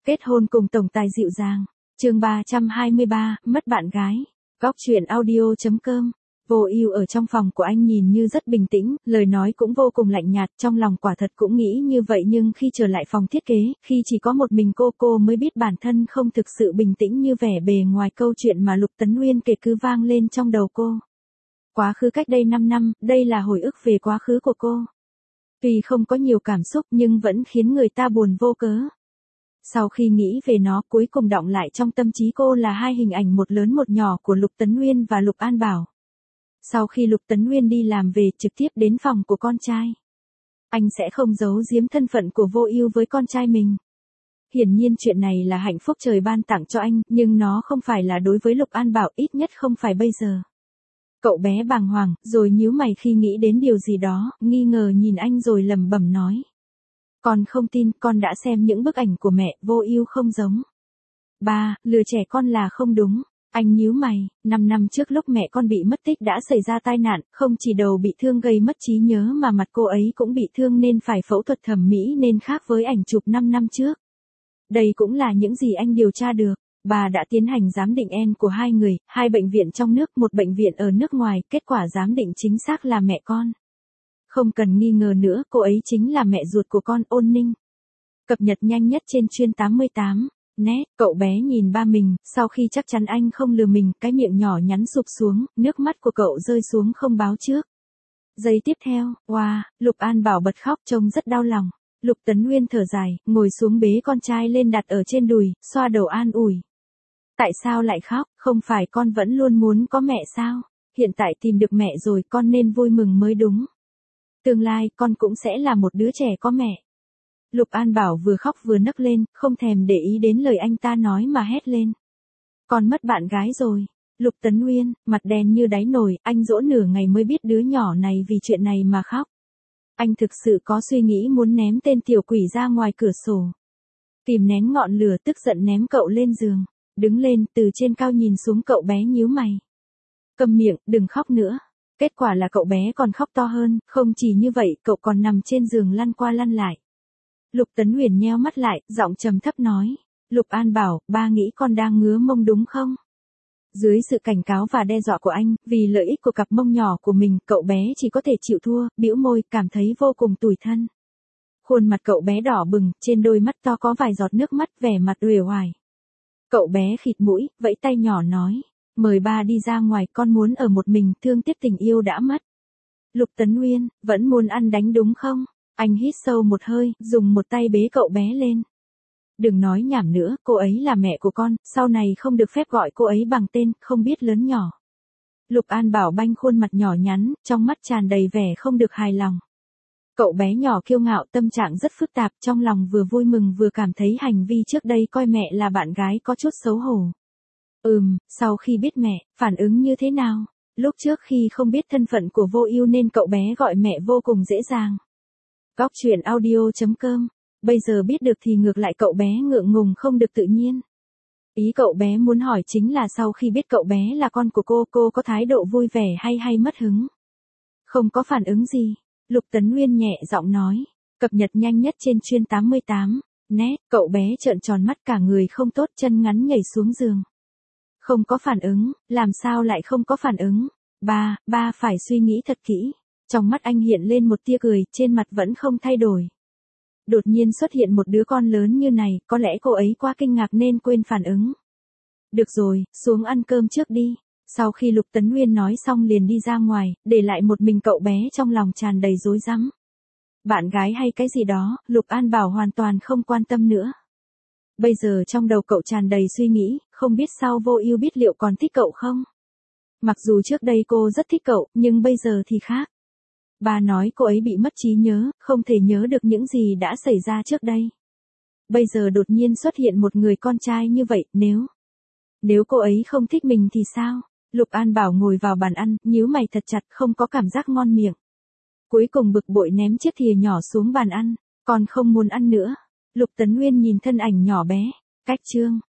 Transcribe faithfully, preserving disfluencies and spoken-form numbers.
Kết hôn cùng tổng tài dịu dàng. Chương ba trăm hai mươi ba, mất bạn gái. Góc truyện audio chấm com. Vô Ưu ở trong phòng của anh nhìn như rất bình tĩnh, lời nói cũng vô cùng lạnh nhạt, trong lòng quả thật cũng nghĩ như vậy, nhưng khi trở lại phòng thiết kế, khi chỉ có một mình cô, cô mới biết bản thân không thực sự bình tĩnh như vẻ bề ngoài. Câu chuyện mà Lục Tấn Uyên kể cứ vang lên trong đầu cô. Quá khứ cách đây năm năm, đây là hồi ức về quá khứ của cô. Tuy không có nhiều cảm xúc nhưng vẫn khiến người ta buồn vô cớ. Sau khi nghĩ về nó, cuối cùng đọng lại trong tâm trí cô là hai hình ảnh, một lớn một nhỏ, của Lục Tấn Uyên và Lục An Bảo. Sau khi Lục Tấn Uyên đi làm về, trực tiếp đến phòng của con trai. Anh sẽ không giấu giếm thân phận của Vô Ưu với con trai mình. Hiển nhiên chuyện này là hạnh phúc trời ban tặng cho anh, nhưng nó không phải là đối với Lục An Bảo, ít nhất không phải bây giờ. Cậu bé bàng hoàng, rồi nhíu mày khi nghĩ đến điều gì đó, nghi ngờ nhìn anh rồi lẩm bẩm nói. Con không tin, con đã xem những bức ảnh của mẹ, Vô Ưu không giống. Ba, lừa trẻ con là không đúng. Anh nhíu mày, năm năm trước lúc mẹ con bị mất tích đã xảy ra tai nạn, không chỉ đầu bị thương gây mất trí nhớ mà mặt cô ấy cũng bị thương nên phải phẫu thuật thẩm mỹ, nên khác với ảnh chụp năm năm trước. Đây cũng là những gì anh điều tra được. Bà đã tiến hành giám định gen của hai người, hai bệnh viện trong nước, một bệnh viện ở nước ngoài, kết quả giám định chính xác là mẹ con. Không cần nghi ngờ nữa, cô ấy chính là mẹ ruột của con, Ôn Ninh. Cập nhật nhanh nhất trên chuyên tám mươi tám. Nét, cậu bé nhìn ba mình, sau khi chắc chắn anh không lừa mình, cái miệng nhỏ nhắn sụp xuống, nước mắt của cậu rơi xuống không báo trước. Giây tiếp theo, wow, Lục An Bảo bật khóc, trông rất đau lòng. Lục Tấn Uyên thở dài, ngồi xuống bế con trai lên đặt ở trên đùi, xoa đầu an ủi. Tại sao lại khóc, không phải con vẫn luôn muốn có mẹ sao? Hiện tại tìm được mẹ rồi, con nên vui mừng mới đúng. Tương lai, con cũng sẽ là một đứa trẻ có mẹ. Lục An Bảo vừa khóc vừa nấc lên, không thèm để ý đến lời anh ta nói mà hét lên. Con mất bạn gái rồi. Lục Tấn Uyên, mặt đen như đáy nồi, anh dỗ nửa ngày mới biết đứa nhỏ này vì chuyện này mà khóc. Anh thực sự có suy nghĩ muốn ném tên tiểu quỷ ra ngoài cửa sổ. Kìm nén ngọn lửa tức giận ném cậu lên giường. Đứng lên, từ trên cao nhìn xuống, cậu bé nhíu mày. Câm miệng, đừng khóc nữa. Kết quả là cậu bé còn khóc to hơn, không chỉ như vậy, cậu còn nằm trên giường lăn qua lăn lại. Lục Tấn Uyên nheo mắt lại, giọng trầm thấp nói. Lục An Bảo, ba nghĩ con đang ngứa mông đúng không? Dưới sự cảnh cáo và đe dọa của anh, vì lợi ích của cặp mông nhỏ của mình, cậu bé chỉ có thể chịu thua, bĩu môi, cảm thấy vô cùng tủi thân. Khuôn mặt cậu bé đỏ bừng, trên đôi mắt to có vài giọt nước mắt, vẻ mặt uể oải. Cậu bé khịt mũi, vẫy tay nhỏ nói. Mời ba đi ra ngoài, con muốn ở một mình, thương tiếc tình yêu đã mất. Lục Tấn Uyên, vẫn muốn ăn đánh đúng không? Anh hít sâu một hơi, dùng một tay bế cậu bé lên. Đừng nói nhảm nữa, cô ấy là mẹ của con, sau này không được phép gọi cô ấy bằng tên, không biết lớn nhỏ. Lục An Bảo banh khuôn mặt nhỏ nhắn, trong mắt tràn đầy vẻ không được hài lòng. Cậu bé nhỏ kiêu ngạo, tâm trạng rất phức tạp, trong lòng vừa vui mừng vừa cảm thấy hành vi trước đây coi mẹ là bạn gái có chút xấu hổ. Ừm, sau khi biết mẹ, phản ứng như thế nào? Lúc trước khi không biết thân phận của Vô Ưu nên cậu bé gọi mẹ vô cùng dễ dàng. Góc truyện audio chấm com. Bây giờ biết được thì ngược lại cậu bé ngượng ngùng không được tự nhiên. Ý cậu bé muốn hỏi chính là sau khi biết cậu bé là con của cô, cô có thái độ vui vẻ hay hay mất hứng? Không có phản ứng gì. Lục Tấn Uyên nhẹ giọng nói. Cập nhật nhanh nhất trên chuyên tám mươi tám. Nét, cậu bé trợn tròn mắt, cả người không tốt, chân ngắn nhảy xuống giường. Không có phản ứng, làm sao lại không có phản ứng? Ba, ba phải suy nghĩ thật kỹ. Trong mắt anh hiện lên một tia cười, trên mặt vẫn không thay đổi. Đột nhiên xuất hiện một đứa con lớn như này, có lẽ cô ấy quá kinh ngạc nên quên phản ứng. Được rồi, xuống ăn cơm trước đi. Sau khi Lục Tấn Uyên nói xong liền đi ra ngoài, để lại một mình cậu bé trong lòng tràn đầy rối rắm. Bạn gái hay cái gì đó, Lục An Bảo hoàn toàn không quan tâm nữa. Bây giờ trong đầu cậu tràn đầy suy nghĩ, không biết sau Vô Ưu biết liệu còn thích cậu không? Mặc dù trước đây cô rất thích cậu, nhưng bây giờ thì khác. Bà nói cô ấy bị mất trí nhớ, không thể nhớ được những gì đã xảy ra trước đây. Bây giờ đột nhiên xuất hiện một người con trai như vậy, nếu... Nếu cô ấy không thích mình thì sao? Lục An Bảo ngồi vào bàn ăn, nhíu mày thật chặt, không có cảm giác ngon miệng. Cuối cùng bực bội ném chiếc thìa nhỏ xuống bàn ăn, còn không muốn ăn nữa. Lục Tấn Uyên nhìn thân ảnh nhỏ bé. Cách chương.